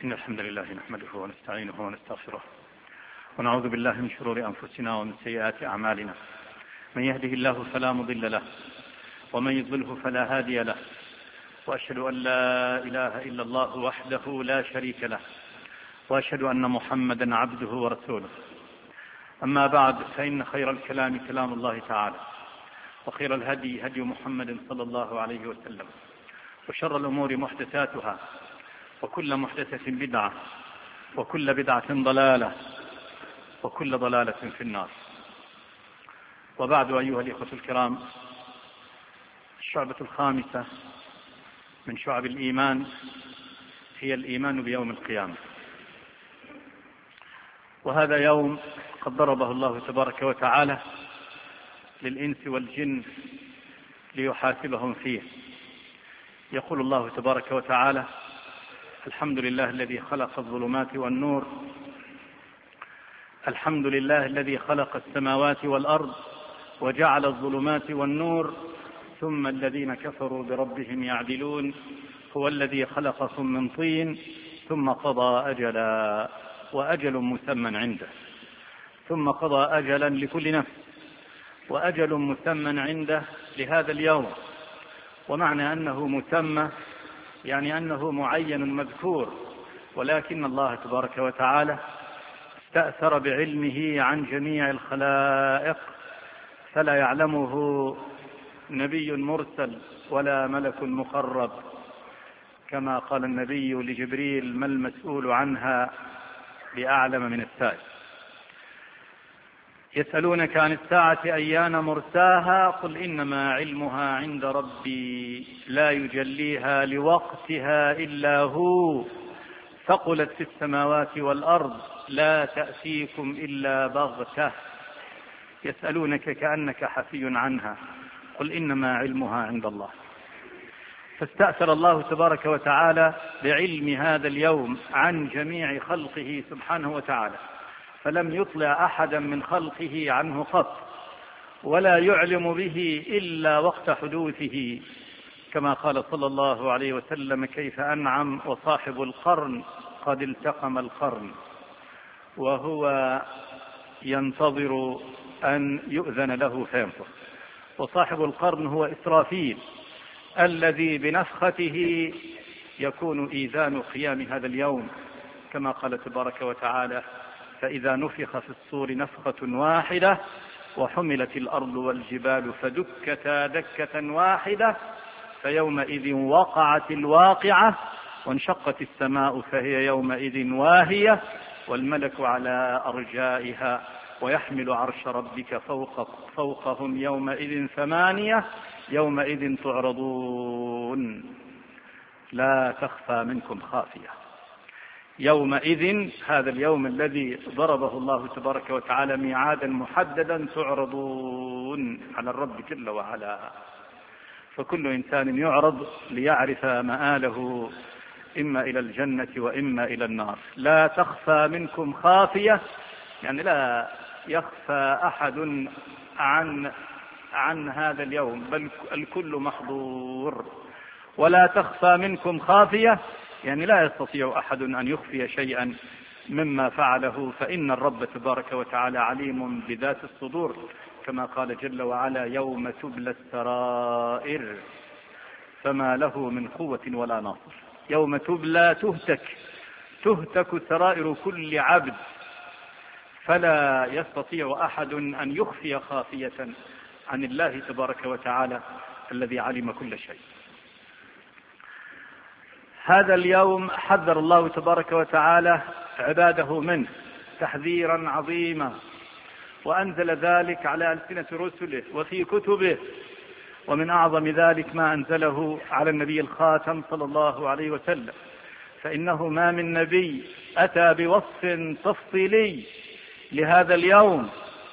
إن الحمد لله نحمده ونستعينه ونستغفره ونعوذ بالله من شرور أنفسنا ومن سيئات أعمالنا. من يهده الله فلا مضل له ومن يضلله فلا هادي له، وأشهد أن لا إله إلا الله وحده لا شريك له، وأشهد أن محمدا عبده ورسوله. أما بعد، فإن خير الكلام كلام الله تعالى، وخير الهدي هدي محمد صلى الله عليه وسلم، وشر الأمور محدثاتها، وكل محدثة بدعة، وكل بدعة ضلالة، وكل ضلالة في النار. وبعد، أيها الإخوة الكرام، الشعبة الخامسة من شعب الإيمان هي الإيمان بيوم القيامة. وهذا يوم قد ضربه الله تبارك وتعالى للإنس والجن ليحاسبهم فيه. يقول الله تبارك وتعالى: الحمد لله الذي خلق الظلمات والنور، الحمد لله الذي خلق السماوات والأرض وجعل الظلمات والنور ثم الذين كفروا بربهم يعدلون، هو الذي خلقكم من طين ثم قضى أجلا وأجل مسمى عنده، ثم قضى أجلا لكل نفس وأجل مسمى عنده لهذا اليوم. ومعنى أنه مسمى يعني أنه معين مذكور، ولكن الله تبارك وتعالى استأثر بعلمه عن جميع الخلائق، فلا يعلمه نبي مرسل ولا ملك مقرب، كما قال النبي لجبريل: ما المسؤول عنها بأعلم من السائل. يسألونك عن الساعة أيان مرساها، قل إنما علمها عند ربي لا يجليها لوقتها إلا هو، ثقلت في السماوات والأرض لا تأتيكم إلا بغتة. يسألونك كأنك حفي عنها، قل إنما علمها عند الله. فاستأثر الله تبارك وتعالى بعلم هذا اليوم عن جميع خلقه سبحانه وتعالى، فلم يطلع أحدا من خلقه عنه قط، ولا يعلم به إلا وقت حدوثه، كما قال صلى الله عليه وسلم: كيف أنعم وصاحب القرن قد التقم القرن، وهو ينتظر أن يؤذن له فينفخ. وصاحب القرن هو إسرافيل، الذي بنفخته يكون إيذان قيام هذا اليوم، كما قال تبارك وتعالى: فإذا نفخ في الصور نفخة واحدة وحملت الأرض والجبال فدكتا دكة واحدة فيومئذ وقعت الواقعة وانشقت السماء فهي يومئذ واهية والملك على أرجائها ويحمل عرش ربك فوقهم يومئذ ثمانية يومئذ تعرضون لا تخفى منكم خافية. يومئذ، هذا اليوم الذي ضربه الله تبارك وتعالى ميعادا محددا، تعرضون على الرب جل وعلا. فكل إنسان يعرض ليعرف مآله، إما إلى الجنة وإما إلى النار. لا تخفى منكم خافية، يعني لا يخفى أحد عن هذا اليوم، بل الكل محظور. ولا تخفى منكم خافية يعني لا يستطيع أحد أن يخفي شيئا مما فعله، فإن الرب تبارك وتعالى عليم بذات الصدور، كما قال جل وعلا: يوم تبلى السرائر فما له من قوة ولا ناصر. يوم تبلى تهتك سرائر كل عبد، فلا يستطيع أحد أن يخفي خافية عن الله تبارك وتعالى الذي علم كل شيء. هذا اليوم حذر الله تبارك وتعالى عباده منه تحذيرا عظيما، وأنزل ذلك على ألسنة رسله وفي كتبه، ومن أعظم ذلك ما أنزله على النبي الخاتم صلى الله عليه وسلم، فإنه ما من نبي أتى بوصف تفصيلي لهذا اليوم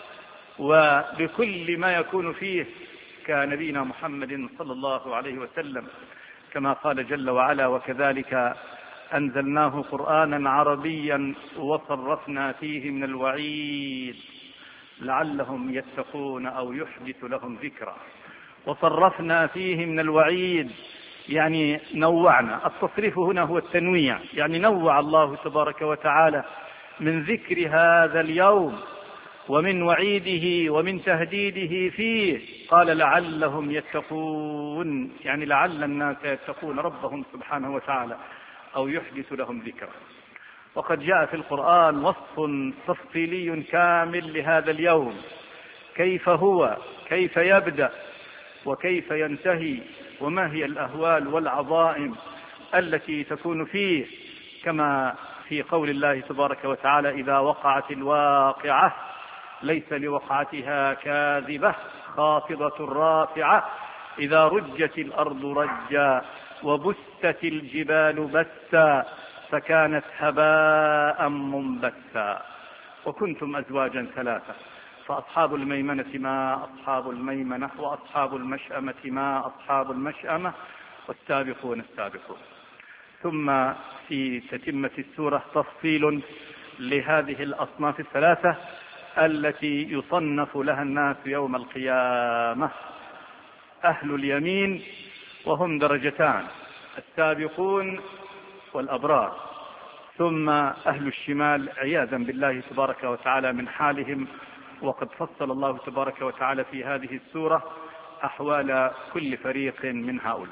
وبكل ما يكون فيه كنبينا محمد صلى الله عليه وسلم، كما قال جل وعلا: وكذلك أنزلناه قرآنا عربيا وصرفنا فيه من الوعيد لعلهم يتقون أو يحدث لهم ذكرا. وصرفنا فيه من الوعيد يعني نوعنا. التصريف هنا هو التنويع، يعني نوع الله تبارك وتعالى من ذكر هذا اليوم ومن وعيده ومن تهديده فيه. قال لعلهم يتقون، يعني لعل الناس يتقون ربهم سبحانه وتعالى أو يحدث لهم ذكرا. وقد جاء في القرآن وصف تفصيلي كامل لهذا اليوم، كيف هو، كيف يبدأ وكيف ينتهي، وما هي الأهوال والعظائم التي تكون فيه، كما في قول الله تبارك وتعالى: إذا وقعت الواقعة ليس لوقعتها كاذبة خافضة رافعة، إذا رجت الأرض رجا وبست الجبال بسا فكانت هباء منبثا وكنتم أزواجا ثلاثة فأصحاب الميمنة ما أصحاب الميمنة وأصحاب المشأمة ما أصحاب المشأمة والسابقون السابقون. ثم في تتمة السورة تفصيل لهذه الأصناف الثلاثة التي يصنف لها الناس يوم القيامة: أهل اليمين وهم درجتان، السابقون والأبرار، ثم أهل الشمال عياذا بالله تبارك وتعالى من حالهم. وقد فصل الله تبارك وتعالى في هذه السورة أحوال كل فريق من هؤلاء.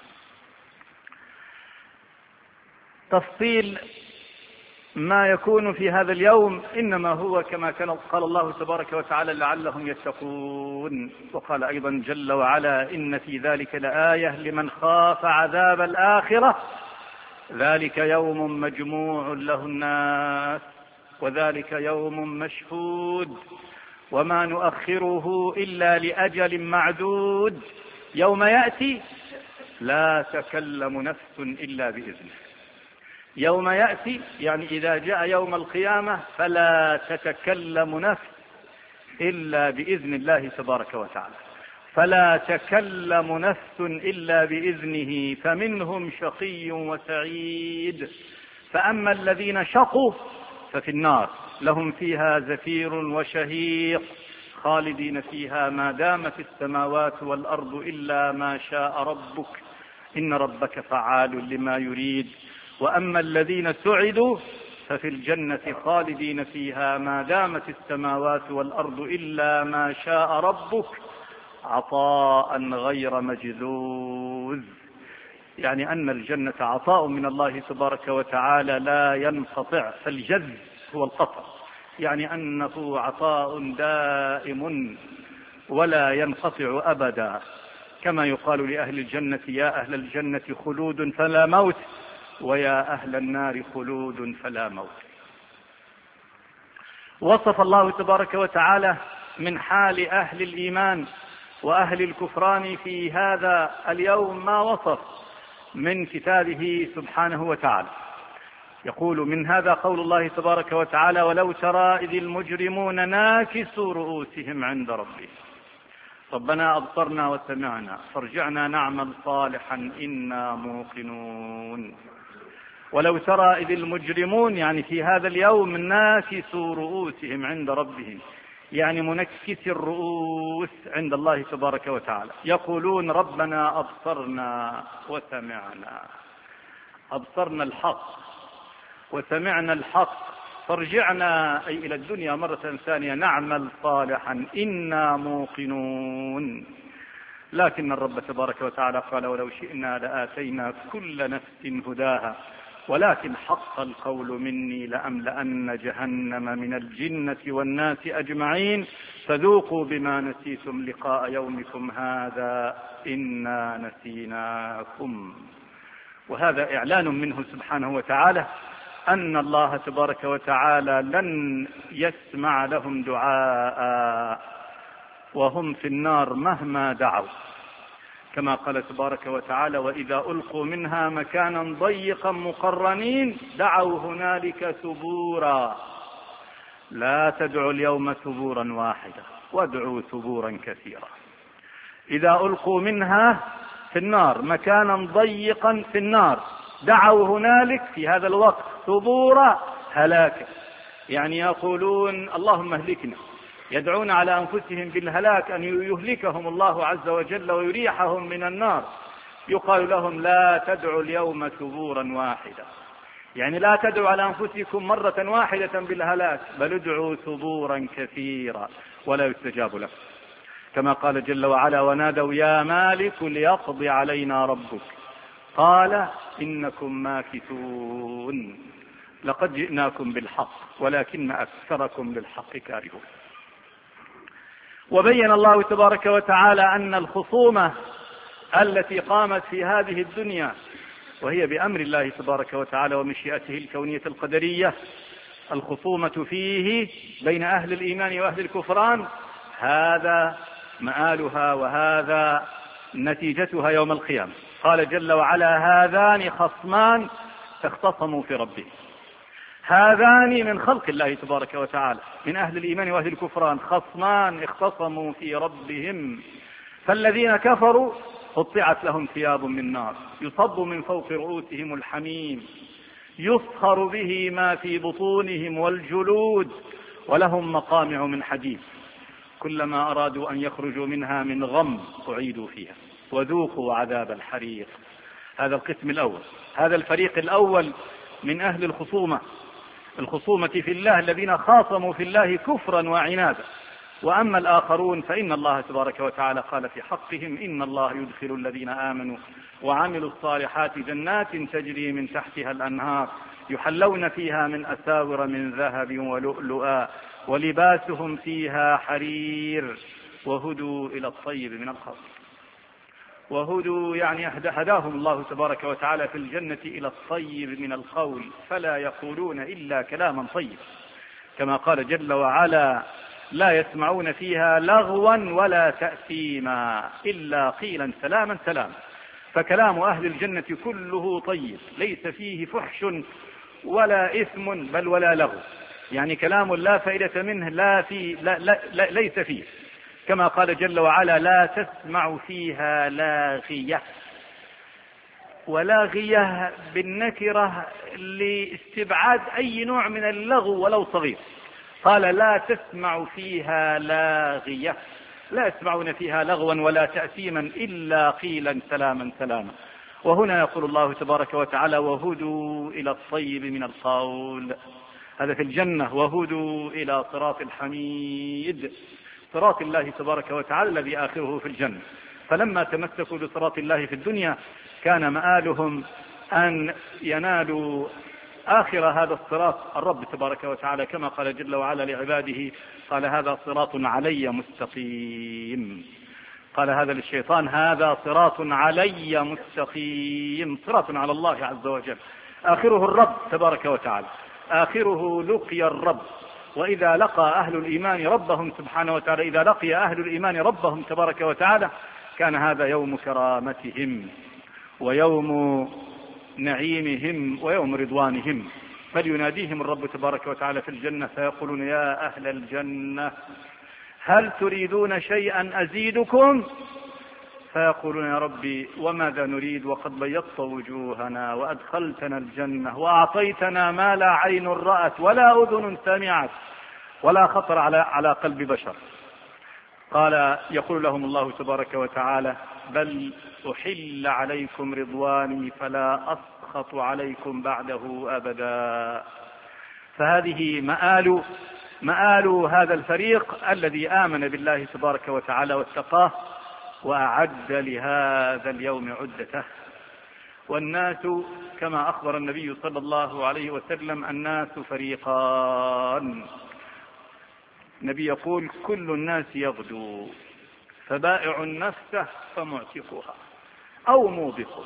تفصيل ما يكون في هذا اليوم إنما هو كما قال الله تبارك وتعالى: لعلهم يتقون. وقال أيضا جل وعلا: إن في ذلك لآية لمن خاف عذاب الآخرة ذلك يوم مجموع له الناس وذلك يوم مشهود وما نؤخره إلا لأجل معدود يوم يأتي لا تكلم نفس إلا بإذنه. يوم يأتي يعني إذا جاء يوم القيامة فلا تتكلم نفس إلا بإذن الله تبارك وتعالى، فلا تكلم نفس إلا بإذنه، فمنهم شقي وسعيد. فأما الذين شقوا ففي النار لهم فيها زفير وشهيق خالدين فيها ما دامت السماوات والأرض إلا ما شاء ربك إن ربك فعال لما يريد. وأما الذين سعدوا ففي الجنة خالدين فيها ما دامت السماوات والأرض إلا ما شاء ربك عطاء غير مجذوذ، يعني أن الجنة عطاء من الله تبارك وتعالى لا ينقطع. فالجذ هو القطع، يعني أنه عطاء دائم ولا ينقطع أبدا، كما يقال لأهل الجنة: يا أهل الجنة خلود فلا موت، ويا أهل النار خلود فلا موت. وصف الله تبارك وتعالى من حال أهل الإيمان وأهل الكفران في هذا اليوم ما وصف من كتابه سبحانه وتعالى. يقول: من هذا قول الله تبارك وتعالى: ولو ترى إذ المجرمون ناكسوا رؤوسهم عند ربهم ربنا أبصرنا وسمعنا فارجعنا نعمل صالحا إنا موقنون. ولو ترى إذ المجرمون يعني في هذا اليوم ناكسوا رؤوسهم عند ربهم، يعني منكس الرؤوس عند الله تبارك وتعالى، يقولون: ربنا أبصرنا وسمعنا، أبصرنا الحق وسمعنا الحق فارجعنا أي إلى الدنيا مرة ثانية نعمل صالحا إنا موقنون. لكن الرب تبارك وتعالى قال: ولو شئنا لآتينا كل نفس هداها ولكن حق القول مني لأملأن جهنم من الجنة والناس أجمعين فذوقوا بما نسيتم لقاء يومكم هذا إنا نسيناكم. وهذا إعلان منه سبحانه وتعالى أن الله تبارك وتعالى لن يسمع لهم دعاء وهم في النار مهما دعوا، كما قال تبارك وتعالى: وإذا ألقوا منها مكانا ضيقا مقرنين دعوا هنالك ثبورا لا تدعوا اليوم ثبورا واحدا وادعوا ثبورا كثيرا. إذا ألقوا منها في النار مكانا ضيقا في النار دعوا هنالك في هذا الوقت ثبورا هلاكا، يعني يقولون: اللهم اهلكنا، يدعون على أنفسهم بالهلاك أن يهلكهم الله عز وجل ويريحهم من النار. يقال لهم لا تدعوا اليوم ثبورا واحدا، يعني لا تدعوا على أنفسكم مرة واحدة بالهلاك، بل ادعوا ثبورا كثيرا ولا يستجاب لكم، كما قال جل وعلا: ونادوا يا مالك ليقضي علينا ربك قال إنكم ماكثون لقد جئناكم بالحق ولكن أكثركم للحق كارهون. وبين الله تبارك وتعالى أن الخصومة التي قامت في هذه الدنيا وهي بأمر الله تبارك وتعالى ومشيئته الكونية القدرية، الخصومة فيه بين أهل الإيمان وأهل الكفران، هذا مآلها وهذا نتيجتها يوم القيامة. قال جل وعلا: هذان خصمان اختصموا في ربهم. هذان من خلق الله تبارك وتعالى من أهل الإيمان وأهل الكفران، خصمان اختصموا في ربهم، فالذين كفروا قطعت لهم ثياب من نار يصب من فوق رؤوسهم الحميم يصهر به ما في بطونهم والجلود ولهم مقامع من حديد كلما أرادوا أن يخرجوا منها من غم أعيدوا فيها وذوقوا عذاب الحريق. هذا القسم الأول، هذا الفريق الأول من أهل الخصومة في الله، الذين خاصموا في الله كفرا وعنادا. وأما الآخرون فإن الله تبارك وتعالى قال في حقهم: إن الله يدخل الذين آمنوا وعملوا الصالحات جنات تجري من تحتها الأنهار يحلون فيها من أساور من ذهب ولؤلؤا ولباسهم فيها حرير وهدوا إلى الطيب من القول. وهدوا يعني هداهم الله تبارك وتعالى في الجنة إلى الطيب من القول، فلا يقولون إلا كلاما طيب، كما قال جل وعلا: لا يسمعون فيها لغوا ولا تأثيما إلا قيلا سلاما سلاما. فكلام أهل الجنة كله طيب، ليس فيه فحش ولا إثم بل ولا لغو، يعني كلام لا فائدة منه ليس فيه، كما قال جل وعلا: لا تسمع فيها لاغية. ولاغية بالنكرة لاستبعاد أي نوع من اللغو ولو صغير، قال: لا تسمع فيها لاغية، لا يسمعون فيها لغوا ولا تأثيما إلا قيلا سلاما سلاما. وهنا يقول الله تبارك وتعالى: وهدوا إلى الطيب من القول. هذا في الجنة. وهدوا إلى صراط الحميد، صراط الله تبارك وتعالى الذي آخره في الجنة. فلما تمسكوا بصراط الله في الدنيا كان مآلهم أن ينالوا آخر هذا الصراط الرب تبارك وتعالى، كما قال جل وعلا لعباده: قال هذا صراط علي مستقيم. قال هذا للشيطان: هذا صراط علي مستقيم، صراط على الله عز وجل، آخره الرب تبارك وتعالى، آخره لقي الرب. وإذا لقى أهل الإيمان ربهم سبحانه وتعالى، إذا لقي أهل الإيمان ربهم تبارك وتعالى، كان هذا يوم كرامتهم ويوم نعيمهم ويوم رضوانهم. فليناديهم الرب تبارك وتعالى في الجنة فيقولون: يا أهل الجنة هل تريدون شيئا أزيدكم؟ فيقولون: يا ربي وماذا نريد وقد بيضت وجوهنا وأدخلتنا الجنة وأعطيتنا ما لا عين رأت ولا أذن سمعت ولا خطر على قلب بشر. قال: يقول لهم الله تبارك وتعالى: بل أحل عليكم رضواني فلا أسخط عليكم بعده أبدا. فهذه مآل هذا الفريق الذي آمن بالله تبارك وتعالى واتقاه وأعد لهذا اليوم عدته. والناس كما أخبر النبي صلى الله عليه وسلم: الناس فريقان. النبي يقول: كل الناس يغدو فبائع نفسه فمعتقها أو موبقها.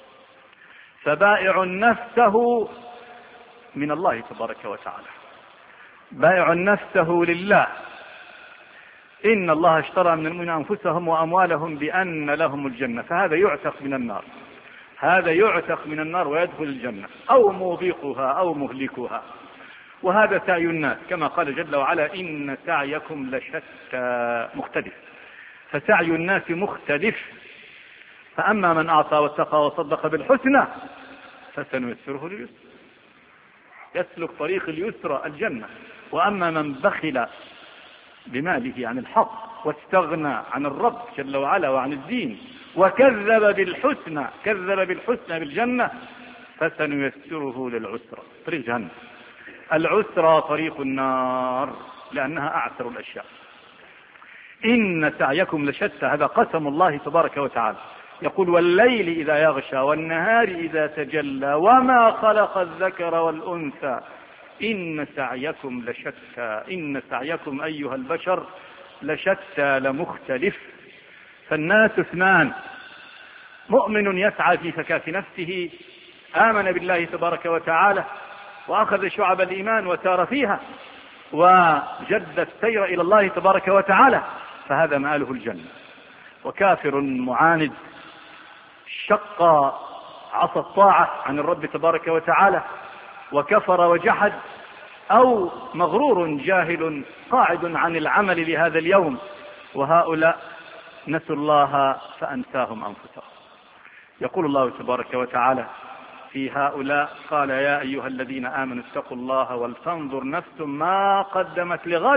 فبائع نفسه من الله تبارك وتعالى، بائع نفسه لله. إن الله اشترى من المؤمنين أنفسهم وأموالهم بأن لهم الجنة، فهذا يعتق من النار، هذا يعتق من النار ويدخل الجنة، أو موبقها أو مهلكها. وهذا سعي الناس، كما قال جل وعلا: إن سعيكم لشتى، مختلف. فسعي الناس مختلف. فأما من أعطى واتقى وصدق بالحسنى فسنيسره لليسر، يسلك طريق اليسرى الجنة. وأما من بخل بماله عن الحق، واستغنى عن الرب جل وعلا وعن الدين، وكذب بالحسنى، كذب بالحسنى بالجنة، فسنيسره للعسرى، طريق جهنم. العسرى طريق النار لأنها أعسر الأشياء. إن سعيكم لشتى، هذا قسم الله تبارك وتعالى، يقول والليل إذا يغشى والنهار إذا تجلى وما خلق الذكر والأنثى إن سعيكم لشتى، إن سعيكم أيها البشر لشتى لمختلف. فالناس اثنان: مؤمن يسعى في فكاك نفسه، آمن بالله تبارك وتعالى وأخذ شعب الإيمان وسار فيها وجد السير إلى الله تبارك وتعالى، فهذا مآله الجنة. وكافر معاند شق عصا الطاعة عن الرب تبارك وتعالى وكفر وجحد، أو مغرور جاهل قاعد عن العمل لهذا اليوم، وهؤلاء نسوا الله فأنساهم أنفسهم. يقول الله تبارك وتعالى في هؤلاء: قال يا أيها الذين آمنوا اتقوا الله ولتنظر نفس ما قدمت لغد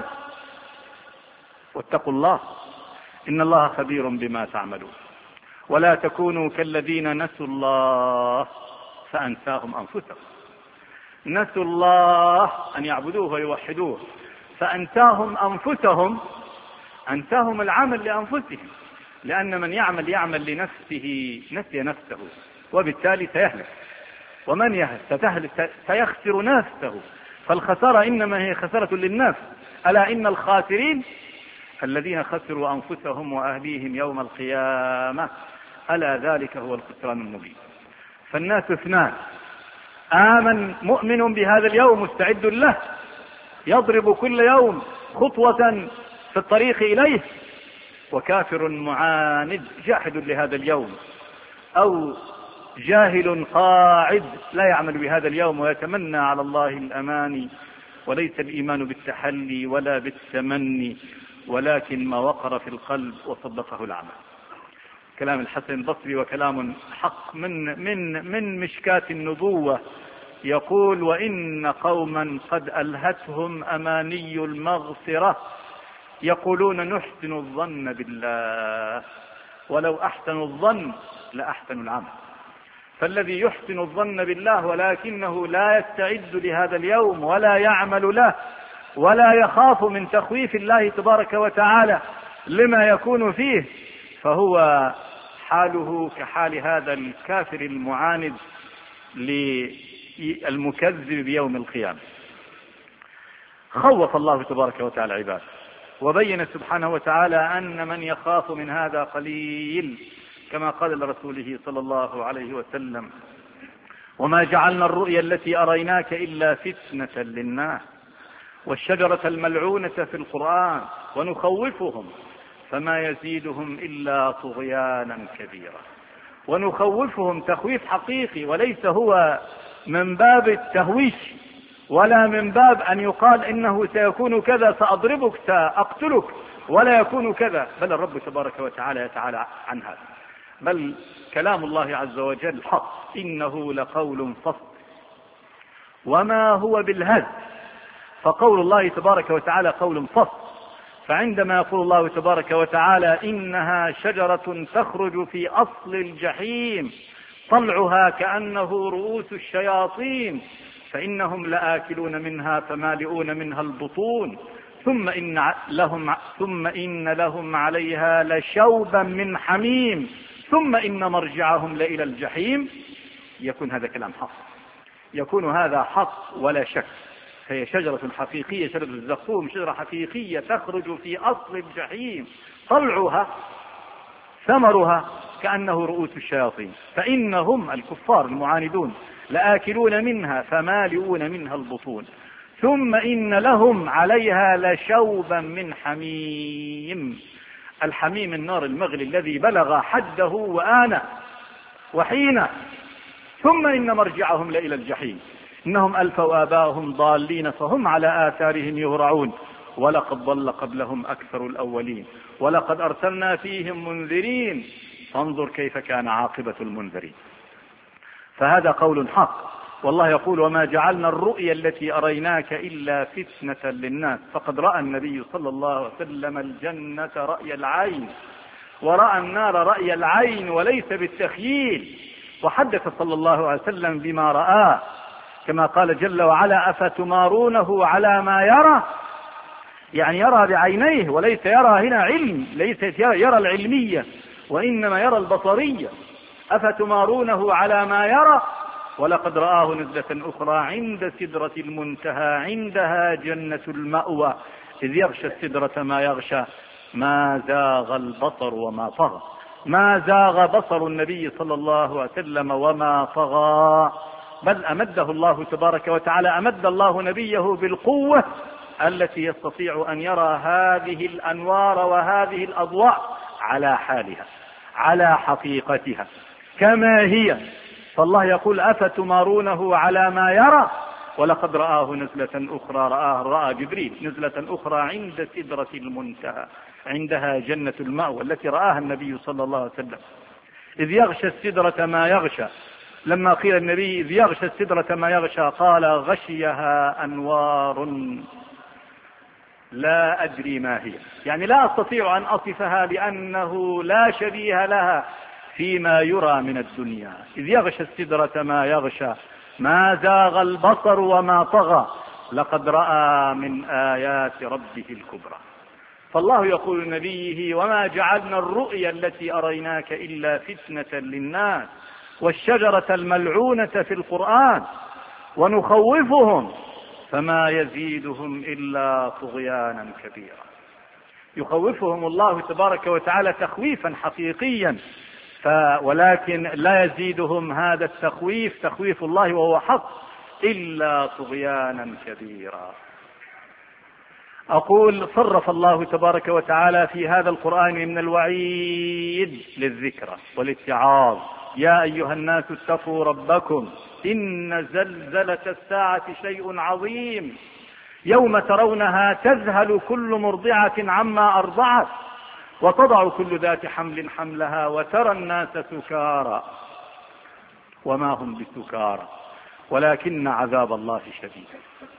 واتقوا الله إن الله خبير بما تعملون ولا تكونوا كالذين نسوا الله فأنساهم أنفسهم. نسوا الله أن يعبدوه ويوحدوه، فأنساهم أنفسهم، أنساهم العمل لأنفسهم، لأن من يعمل لنفسه نسي نفسه، وبالتالي سيهلك، ومن سيخسر نفسه. فالخسارة إنما هي خسارة للنفس. ألا إن الخاسرين الذين خسروا أنفسهم وأهليهم يوم القيامة، ألا ذلك هو الخسران المبين. فالناس اثنان: آمن مؤمن بهذا اليوم مستعد له، يضرب كل يوم خطوة في الطريق إليه، وكافر معاند جاحد لهذا اليوم، أو جاهل قاعد لا يعمل بهذا اليوم ويتمنى على الله الأماني. وليس الإيمان بالتحلي ولا بالتمني، ولكن ما وقر في القلب وصدقه العمل. كلام الحسن البصري وكلام حق من مشكاة النبوة، يقول: وإن قوما قد ألهتهم أماني المغفرة يقولون نحسن الظن بالله ولو أحسنوا الظن لأحسنوا العمل. فالذي يحسن الظن بالله ولكنه لا يستعد لهذا اليوم ولا يعمل له ولا يخاف من تخويف الله تبارك وتعالى لما يكون فيه، فهو حاله كحال هذا الكافر المعاند للمكذب بيوم القيامة. خوف الله تبارك وتعالى عباده، وبين سبحانه وتعالى أن من يخاف من هذا قليل، كما قال لرسوله صلى الله عليه وسلم: وما جعلنا الرؤيا التي أريناك إلا فتنة للناس والشجرة الملعونة في القرآن ونخوفهم فما يزيدهم إلا طغيانا كبيرا. ونخوفهم تخويف حقيقي، وليس هو من باب التهويش ولا من باب أن يقال إنه سيكون كذا، سأضربك، سأقتلك، ولا يكون كذا، بل الرب تبارك وتعالى يتعالى عن هذا. بل كلام الله عز وجل حق: إنه لقول فصل وما هو بالهزل. فقول الله تبارك وتعالى قول فصل. فعندما يقول الله تبارك وتعالى: إنها شجرة تخرج في أصل الجحيم طلعها كأنه رؤوس الشياطين فإنهم لآكلون منها فمالئون منها البطون ثم إن لهم عليها لشوبا من حميم ثم إن مرجعهم لإلى الجحيم. يكون هذا كلام حق، يكون هذا حق ولا شك. هي شجرة حقيقية، شجرة الزقوم، شجرة حقيقية تخرج في أصل الجحيم طلعها ثمرها كأنه رؤوس الشياطين فإنهم الكفار المعاندون لآكلون منها فمالئون منها البطون ثم إن لهم عليها لشوبا من حميم. الحميم النار المغلي الذي بلغ حده وآن وحين. ثم إن مرجعهم لإلى الجحيم إنهم ألفوا آباءهم ضالين فهم على آثارهم يهرعون ولقد ضل قبلهم أكثر الأولين ولقد أرسلنا فيهم منذرين فانظر كيف كان عاقبة المنذرين. فهذا قول حق. والله يقول وما جعلنا الرؤيا التي أريناك إلا فتنة للناس. فقد رأى النبي صلى الله عليه وسلم الجنة رأي العين، ورأى النار رأي العين وليس بالتخييل، وحدث صلى الله عليه وسلم بما رآه كما قال جل وعلا أفتمارونه على ما يرى، يعني يرى بعينيه وليس يرى هنا علم، ليس يرى العلمية وإنما يرى البصرية. أفتمارونه على ما يرى ولقد رآه نزلة أخرى عند سدرة المنتهى عندها جنة المأوى إذ يغشى السدرة ما يغشى ما زاغ البصر وما طغى. ما زاغ بصر النبي صلى الله عليه وسلم وما طغى، بل أمده الله تبارك وتعالى، أمد الله نبيه بالقوة التي يستطيع أن يرى هذه الأنوار وهذه الأضواء على حالها على حقيقتها كما هي. فالله يقول أفتمارونه على ما يرى ولقد رآه نزلة أخرى، رأى جبريل نزلة أخرى عند سدرة المنتهى عندها جنة المأوى التي رآها النبي صلى الله عليه وسلم إذ يغشى السدرة ما يغشى. لما قيل النبي إذ يغشى السدرة ما يغشى قال غشيها أنوار لا أدري ما هي، يعني لا أستطيع أن أصفها لأنه لا شبيه لها فيما يرى من الدنيا. إذ يغشى السدرة ما يغشى ما زاغ البصر وما طغى لقد رأى من آيات ربه الكبرى. فالله يقول لنبيه وما جعلنا الرؤيا التي أريناك إلا فتنة للناس والشجرة الملعونة في القرآن ونخوفهم فما يزيدهم إلا طغيانا كبيرا. يخوفهم الله تبارك وتعالى تخويفا حقيقيا، ولكن لا يزيدهم هذا التخويف تخويف الله وهو حق إلا طغيانا كبيرا. أقول صرف الله تبارك وتعالى في هذا القرآن من الوعيد للذكرى والاتعاظ. يا أيها الناس اتقوا ربكم إن زلزلة الساعة شيء عظيم يوم ترونها تذهل كل مرضعة عما أرضعت وتضع كل ذات حمل حملها وترى الناس سكارى وما هم بسكارى ولكن عذاب الله شديد.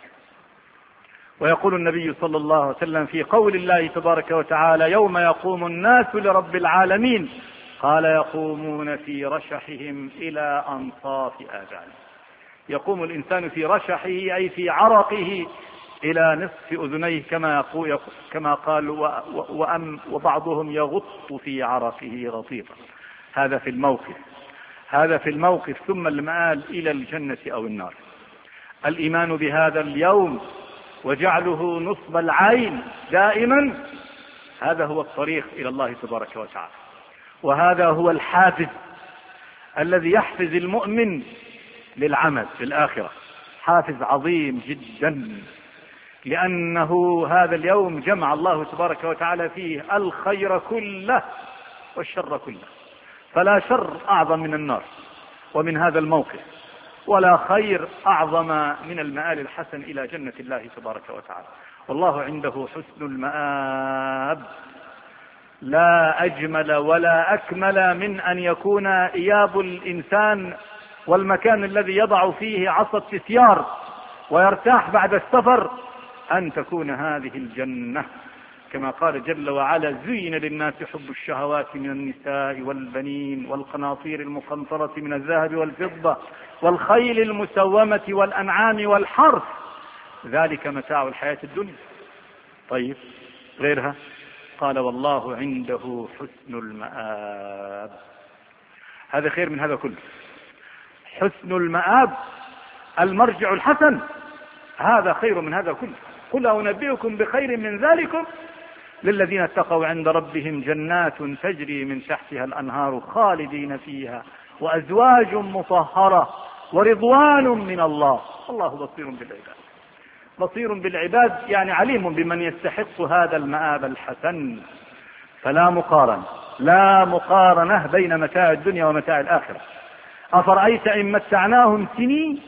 ويقول النبي صلى الله عليه وسلم في قول الله تبارك وتعالى يوم يقوم الناس لرب العالمين قال يقومون في رشحهم إلى أنصاف آذانهم. يقوم الإنسان في رشحه أي في عرقه إلى نصف أذنيه كما قال وبعضهم يغط في عرقه غطيطا. هذا في الموقف ثم المآل إلى الجنة أو النار. الإيمان بهذا اليوم وجعله نصب العين دائما هذا هو الطريق إلى الله تبارك وتعالى، وهذا هو الحافز الذي يحفز المؤمن للعمل في الآخرة، حافز عظيم جدا، لأنه هذا اليوم جمع الله تبارك وتعالى فيه الخير كله والشر كله، فلا شر أعظم من النار ومن هذا الموقف، ولا خير أعظم من المآل الحسن إلى جنة الله تبارك وتعالى. والله عنده حسن المآب. لا أجمل ولا أكمل من أن يكون إياب الإنسان والمكان الذي يضع فيه عصا التسيار ويرتاح بعد السفر أن تكون هذه الجنة، كما قال جل وعلا زين للناس حب الشهوات من النساء والبنين والقناطير المقنطرة من الذهب والفضة والخيل المسومة والأنعام والحرث ذلك متاع الحياة الدنيا. طيب غيرها قال والله عنده حسن المآب. هذا خير من هذا كله. حسن المآب المرجع الحسن هذا خير من هذا كله. قل أنبئكم بخير من ذلكم للذين اتقوا عند ربهم جنات تجري من تحتها الأنهار خالدين فيها وأزواج مطهرة ورضوان من الله والله بصير بالعباد يعني عليم بمن يستحق هذا المآب الحسن. فلا مقارنة بين متاع الدنيا ومتاع الآخرة. أفرأيت إن متعناهم سنين،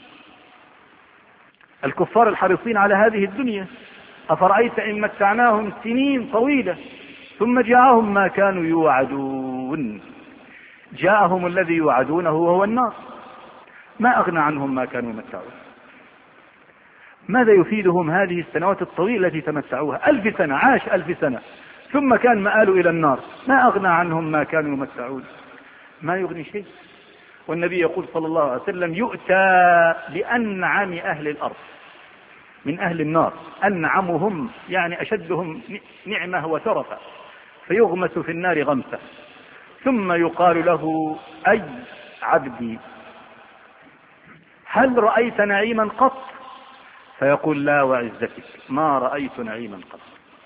الكفار الحريصين على هذه الدنيا، أفرأيت إن متعناهم سنين طويلة ثم جاءهم ما كانوا يوعدون، جاءهم الذي يوعدونه وهو النار. ما أغنى عنهم ما كانوا يمتعون. ماذا يفيدهم هذه السنوات الطويلة التي تمتعوها؟ 1000 سنة، عاش 1000 سنة ثم كان مآله إلى النار، ما أغنى عنهم ما كانوا يمتعون؟ ما يغني شيء. والنبي يقول صلى الله عليه وسلم: يؤتى بأنعم أهل الأرض من أهل النار، أنعمهم يعني أشدهم نعمة وترفا، فيغمس في النار غمسة، ثم يقال له: أي عبدي هل رأيت نعيما قط؟ فيقول: لا وعزتك ما رأيت نعيما قط.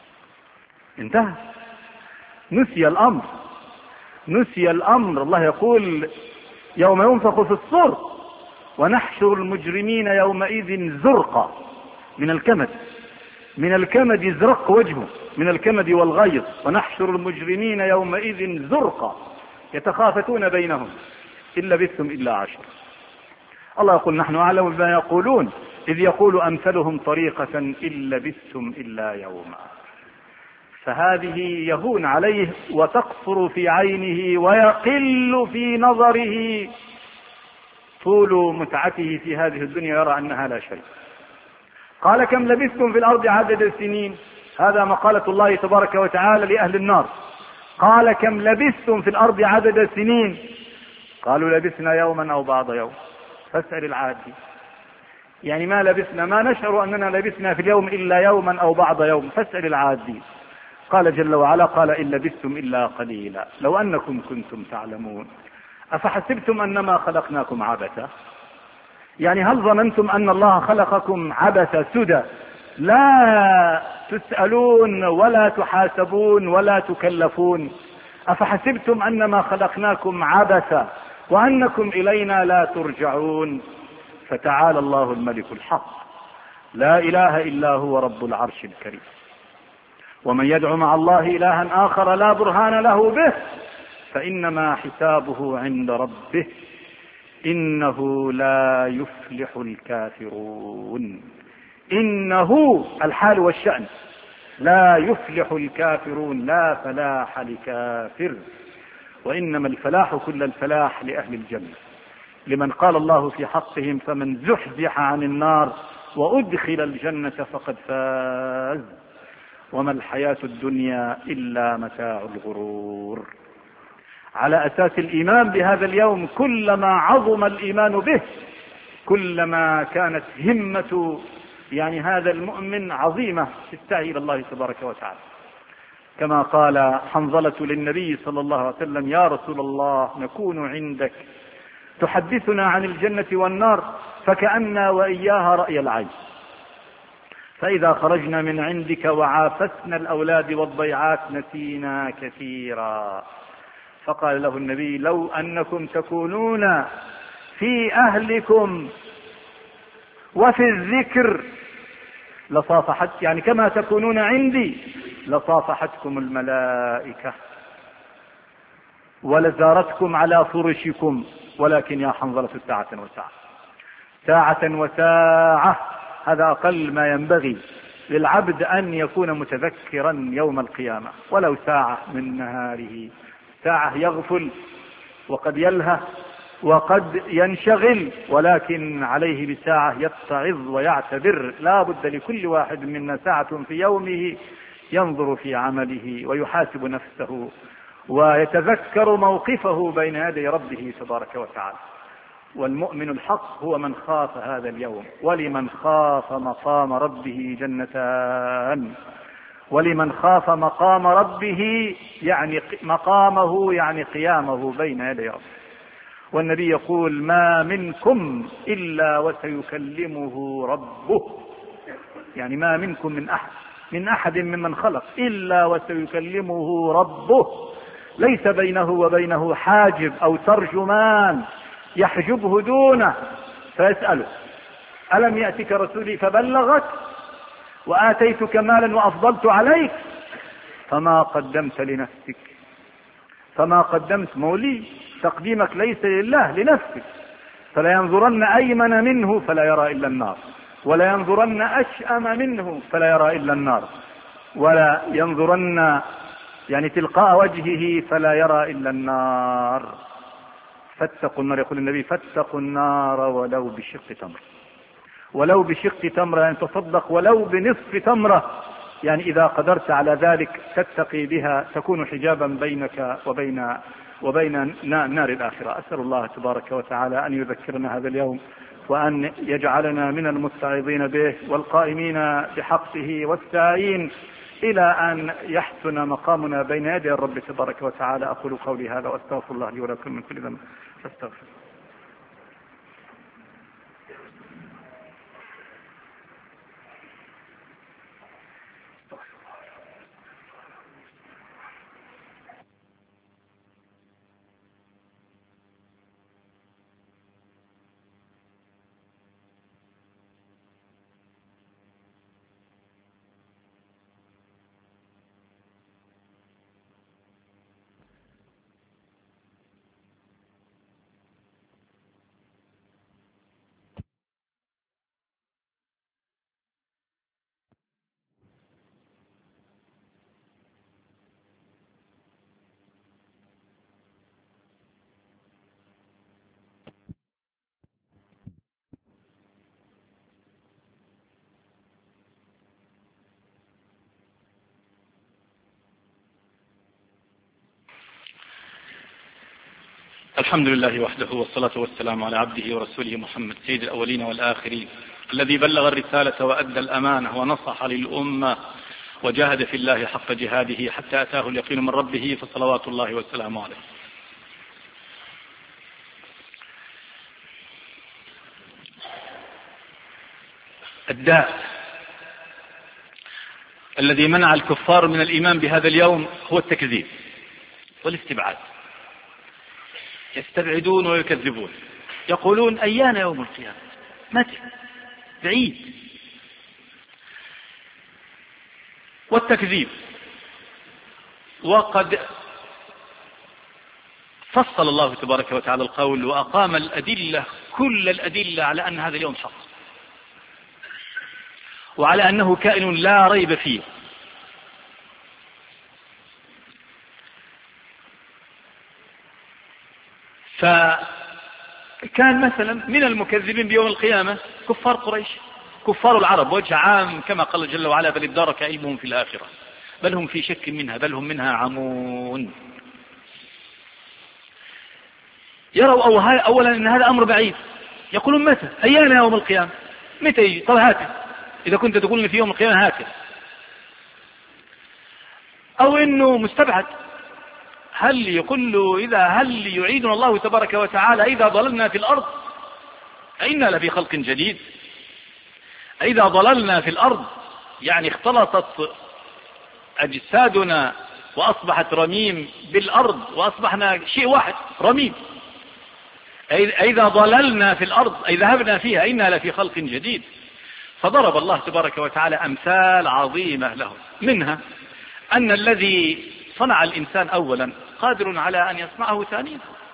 انتهى، نسي الأمر، نسي الأمر. الله يقول: يوم ينفخ في الصور ونحشر المجرمين يومئذ زرقا، من الكمد، من الكمد يزرق وجهه، من الكمد والغيظ. ونحشر المجرمين يومئذ زرقا يتخافتون بينهم إن لبثتم إلا 10. الله يقول: نحن أعلم بما يقولون إذ يقول أمثلهم طريقة إن لبثتم إلا يوما. فهذه يهون عليه وتقصر في عينه ويقل في نظره طول متعته في هذه الدنيا، يرى أنها لا شيء. قال: كم لبثتم في الأرض عدد السنين؟ هذا مقالة الله تبارك وتعالى لأهل النار. قال: كم لبثتم في الأرض عدد السنين؟ قالوا: لبثنا يوما أو بعض يوم. فاسأل العادي، يعني ما لبثنا، ما نشعر أننا لبثنا في اليوم إلا يوما أو بعض يوم، فاسأل العادي. قال جل وعلا: قال: إن لبثتم إلا قليلا لو أنكم كنتم تعلمون. أفحسبتم أنما خلقناكم عبثا؟ يعني هل ظننتم أن الله خلقكم عبثا سدى، لا تسألون ولا تحاسبون ولا تكلفون؟ أفحسبتم أنما خلقناكم عبثا وأنكم إلينا لا ترجعون؟ فتعالى الله الملك الحق، لا إله إلا هو رب العرش الكريم. ومن يدعو مع الله إلها آخر لا برهان له به فإنما حسابه عند ربه إنه لا يفلح الكافرون. إنه الحال والشأن، لا يفلح الكافرون، لا فلاح لكافر، وإنما الفلاح كل الفلاح لأهل الجنة، لمن قال الله في حقهم: فمن زحزح عن النار وأدخل الجنة فقد فاز وما الحياة الدنيا إلا متاع الغرور. على أساس الإيمان بهذا اليوم، كلما عظم الإيمان به كلما كانت همة هذا المؤمن عظيمة في السعي إلى الله تبارك وتعالى، كما قال حنظلة للنبي صلى الله عليه وسلم: يا رسول الله نكون عندك تحدثنا عن الجنة والنار فكأننا وإياها رأي العين، فإذا خرجنا من عندك وعافسنا الأولاد والضيعات نسينا كثيرا. فقال له النبي: لو أنكم تكونون في أهلكم وفي الذكر لصافحت، كما تكونون عندي لصافحتكم الملائكة ولزارتكم على فرشكم، ولكن يا حنظلة ساعة وساعة، ساعة وساعة. هذا أقل ما ينبغي للعبد أن يكون متذكرا يوم القيامة، ولو ساعة من نهاره. ساعة يغفل وقد يلهى وقد ينشغل، ولكن عليه بساعة يتعظ ويعتبر. لا بد لكل واحد منا ساعة في يومه ينظر في عمله ويحاسب نفسه ويتذكر موقفه بين يدي ربه تبارك وتعالى. والمؤمن الحق هو من خاف هذا اليوم. ولمن خاف مقام ربه جنتان، ولمن خاف مقام ربه مقامه قيامه بين يدي ربه. والنبي يقول: ما منكم إلا وسيكلمه ربه، ما منكم من أحد ممن خلق إلا وسيكلمه ربه، ليس بينه وبينه حاجب أو ترجمان يحجبه دونه فيسأله: ألم يأتك رسولي فبلغك وآتيتك مالا وأفضلت عليك فما قدمت لنفسك؟ فما قدمت مولي، تقديمك ليس لله، لنفسك. فلا ينظرن أيمن منه فلا يرى إلا النار، ولا ينظرن أشأم منه فلا يرى إلا النار، ولا ينظرن تلقاء وجهه فلا يرى إلا النار. فاتقوا النار، يقول النبي فاتقوا النار ولو بشق تمرة. ولو بشق تمرة يعني تصدق ولو بنصف تمرة، يعني إذا قدرت على ذلك تتقي بها تكون حجابا بينك وبين نار الآخرة. أسأل الله تبارك وتعالى أن يذكرنا هذا اليوم، وأن يجعلنا من المستعظين به والقائمين بحقه والساعين إلى أن يحسن مقامنا بين يدي الرب تبارك وتعالى. أقول قولي هذا وأستغفر الله لي ولكم من كل ذنب فاستغفر. الحمد لله وحده، والصلاة والسلام على عبده ورسوله محمد سيد الأولين والآخرين، الذي بلغ الرسالة وأدى الأمانة ونصح للأمة وجاهد في الله حق جهاده حتى أتاه اليقين من ربه، فصلوات الله وسلامه عليه. الداء الذي منع الكفار من الإيمان بهذا اليوم هو التكذيب والاستبعاد. يستبعدون ويكذبون، يقولون أيان يوم القيامة، متى؟ بعيد. والتكذيب، وقد فصل الله تبارك وتعالى القول وأقام الأدلة، كل الأدلة على أن هذا اليوم حق، وعلى أنه كائن لا ريب فيه. فكان مثلا من المكذبين بيوم القيامة كفار قريش، كفار العرب وجه عام، كما قال جل وعلا بل ادارك علمهم في الآخرة بل هم في شك منها بل هم منها عمون. يروا أولا أن هذا أمر بعيد، يقولون متى؟ أيان يوم القيامة، متى يجي؟ طب هاته، إذا كنت تقول لي في يوم القيامة هاته. أو إنه مستبعد، هل يعيدنا الله تبارك وتعالى إذا ضللنا في الأرض أئنا لفي خلق جديد؟ إذا ضللنا في الأرض يعني اختلطت أجسادنا وأصبحت رميم بالأرض وأصبحنا شيء واحد رميم. إذا ضللنا في الأرض أي ذهبنا فيها إنا لفي خلق جديد. فضرب الله تبارك وتعالى أمثال عظيمة له، منها أن الذي صنع الإنسان أولا قادر على أن يصنعه ثانيا.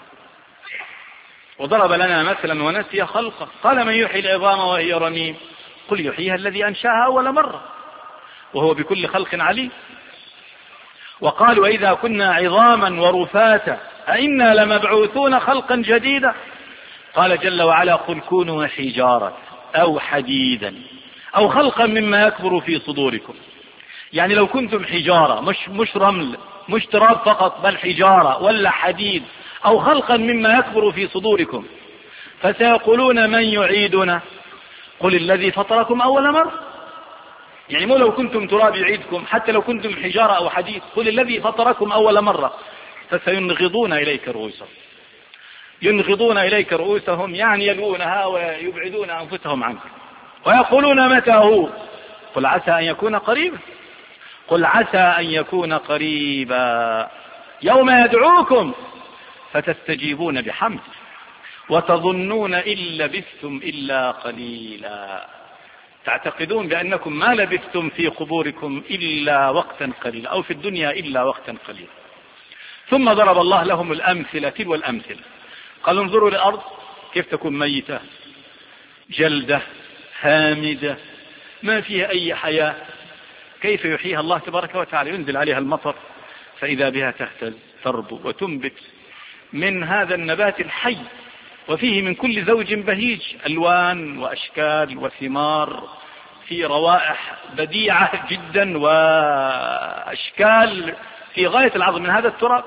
وضرب لنا مثلا ونسي خلقه، قال من يحيي العظام وهي رميم قل يحييها الذي أنشاها أول مرة وهو بكل خلق عليم. وقال وإذا كنا عظاما ورفاتا أئنا لمبعوثون خلقا جديدا. قال جل وعلا قل كونوا حجارة أو حديدا أو خلقا مما يكبر في صدوركم. يعني لو كنتم حجارة، مش رمل، مش تراب فقط، بل حجارة ولا حديد أو خلقا مما يكبر في صدوركم، فسيقولون من يعيدنا قل الذي فطركم أول مرة. يعني مو لو كنتم تراب يعيدكم، حتى لو كنتم حجارة أو حديد قل الذي فطركم أول مرة. فسينغضون إليك رؤوسهم، ينغضون إليك رؤوسهم يعني يلوونها ويبعدون أنفسهم عنك، ويقولون متى هو قل عسى أن يكون قريبا. قل عسى أن يكون قريبا يوم يدعوكم فتستجيبون بحمد وتظنون إن لبثتم إلا قليلا. تعتقدون بأنكم ما لبثتم في قبوركم إلا وقتا قليلا، أو في الدنيا إلا وقتا قليلا. ثم ضرب الله لهم الأمثلة تلو الأمثلة، قالوا انظروا للأرض كيف تكون ميتة جلدة هامدة ما فيها أي حياة، كيف يحييها الله تبارك وتعالى؟ ينزل عليها المطر فإذا بها تهتز تربو وتنبت من هذا النبات الحي، وفيه من كل زوج بهيج، ألوان وأشكال وثمار، في روائح بديعة جدا وأشكال في غاية العظم من هذا التراب.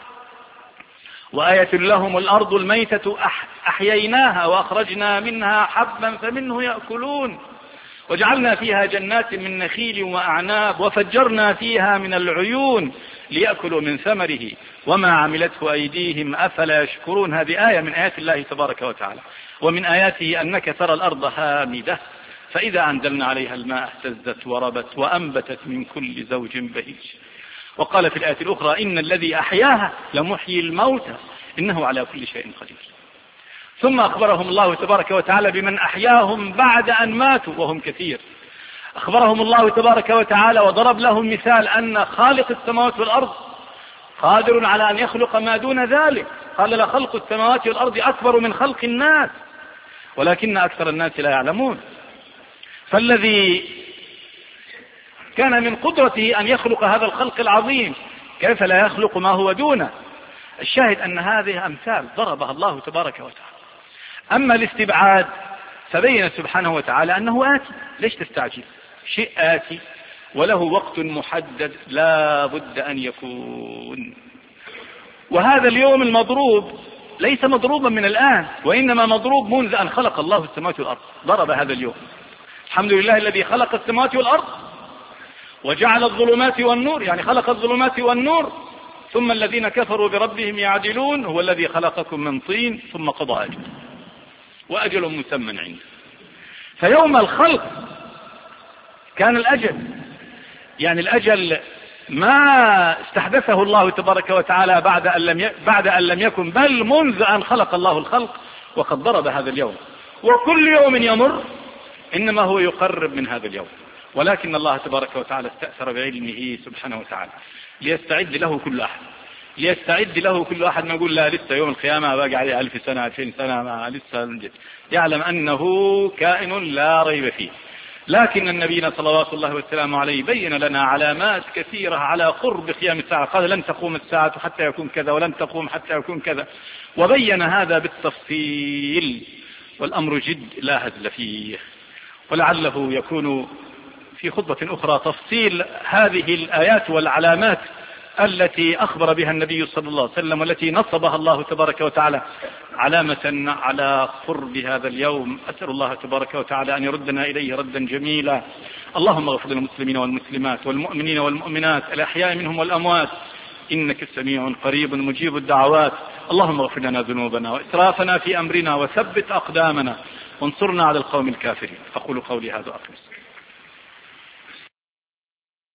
وآية لهم الأرض الميتة أحييناها وأخرجنا منها حبا فمنه يأكلون وجعلنا فيها جنات من نخيل وأعناب وفجرنا فيها من العيون ليأكلوا من ثمره وما عملته أيديهم أفلا يشكرون. هذه آية من آيات الله تبارك وتعالى. ومن آياته أنك ترى الأرض هامدة فإذا أنزلنا عليها الماء اهتزت وربت وأنبتت من كل زوج بهيج. وقال في الآية الأخرى إن الذي أحياها لمحيي الموتى إنه على كل شيء قدير. ثم أخبرهم الله تبارك وتعالى بمن أحياهم بعد أن ماتوا وهم كثير. أخبرهم الله تبارك وتعالى وضرب لهم مثال أن خالق السماوات والأرض قادر على أن يخلق ما دون ذلك. قال لخلق السماوات والأرض أكبر من خلق الناس ولكن أكثر الناس لا يعلمون. فالذي كان من قدرته أن يخلق هذا الخلق العظيم كيف لا يخلق ما هو دونه؟ الشاهد أن هذه أمثال ضربها الله تبارك وتعالى. أما الاستبعاد فبين سبحانه وتعالى أنه آتي. ليش تستعجل؟ شيء آتي وله وقت محدد لا بد أن يكون. وهذا اليوم المضروب ليس مضروبا من الآن وإنما مضروب منذ أن خلق الله السماوات والأرض. ضرب هذا اليوم. الحمد لله الذي خلق السماوات والأرض وجعل الظلمات والنور، يعني خلق الظلمات والنور. ثم الذين كفروا بربهم يعدلون هو الذي خلقكم من طين ثم قضى أجل وأجل مسمى عنده. فيوم الخلق كان الأجل، يعني الأجل ما استحدثه الله تبارك وتعالى بعد أن لم يكن، بل منذ أن خلق الله الخلق وقد ضرب هذا اليوم. وكل يوم يمر إنما هو يقرب من هذا اليوم، ولكن الله تبارك وتعالى استأثر بعلمه سبحانه وتعالى ليستعد له كل أحد. ما يقول لا لسه يوم القيامة باقي عليه 1000 سنة 2000 سنة، ما لسه يعلم أنه كائن لا ريب فيه. لكن النبي صلوات الله والسلام عليه بين لنا علامات كثيرة على قرب قيام الساعة. قال لن تقوم الساعة حتى يكون كذا ولن تقوم حتى يكون كذا، وبين هذا بالتفصيل. والأمر جد لا هزل فيه، ولعله يكون في خطبة أخرى تفصيل هذه الآيات والعلامات التي أخبر بها النبي صلى الله عليه وسلم والتي نصبها الله تبارك وتعالى علامة على قرب هذا اليوم. أسأل الله تبارك وتعالى أن يردنا إليه ردا جميلا. اللهم اغفر للمسلمين والمسلمات والمؤمنين والمؤمنات الأحياء منهم والأموات إنك سميع قريب مجيب الدعوات. اللهم اغفر لنا ذنوبنا وإسرافنا في أمرنا وثبت أقدامنا وانصرنا على القوم الكافرين. أقول قولي هذا أخلص.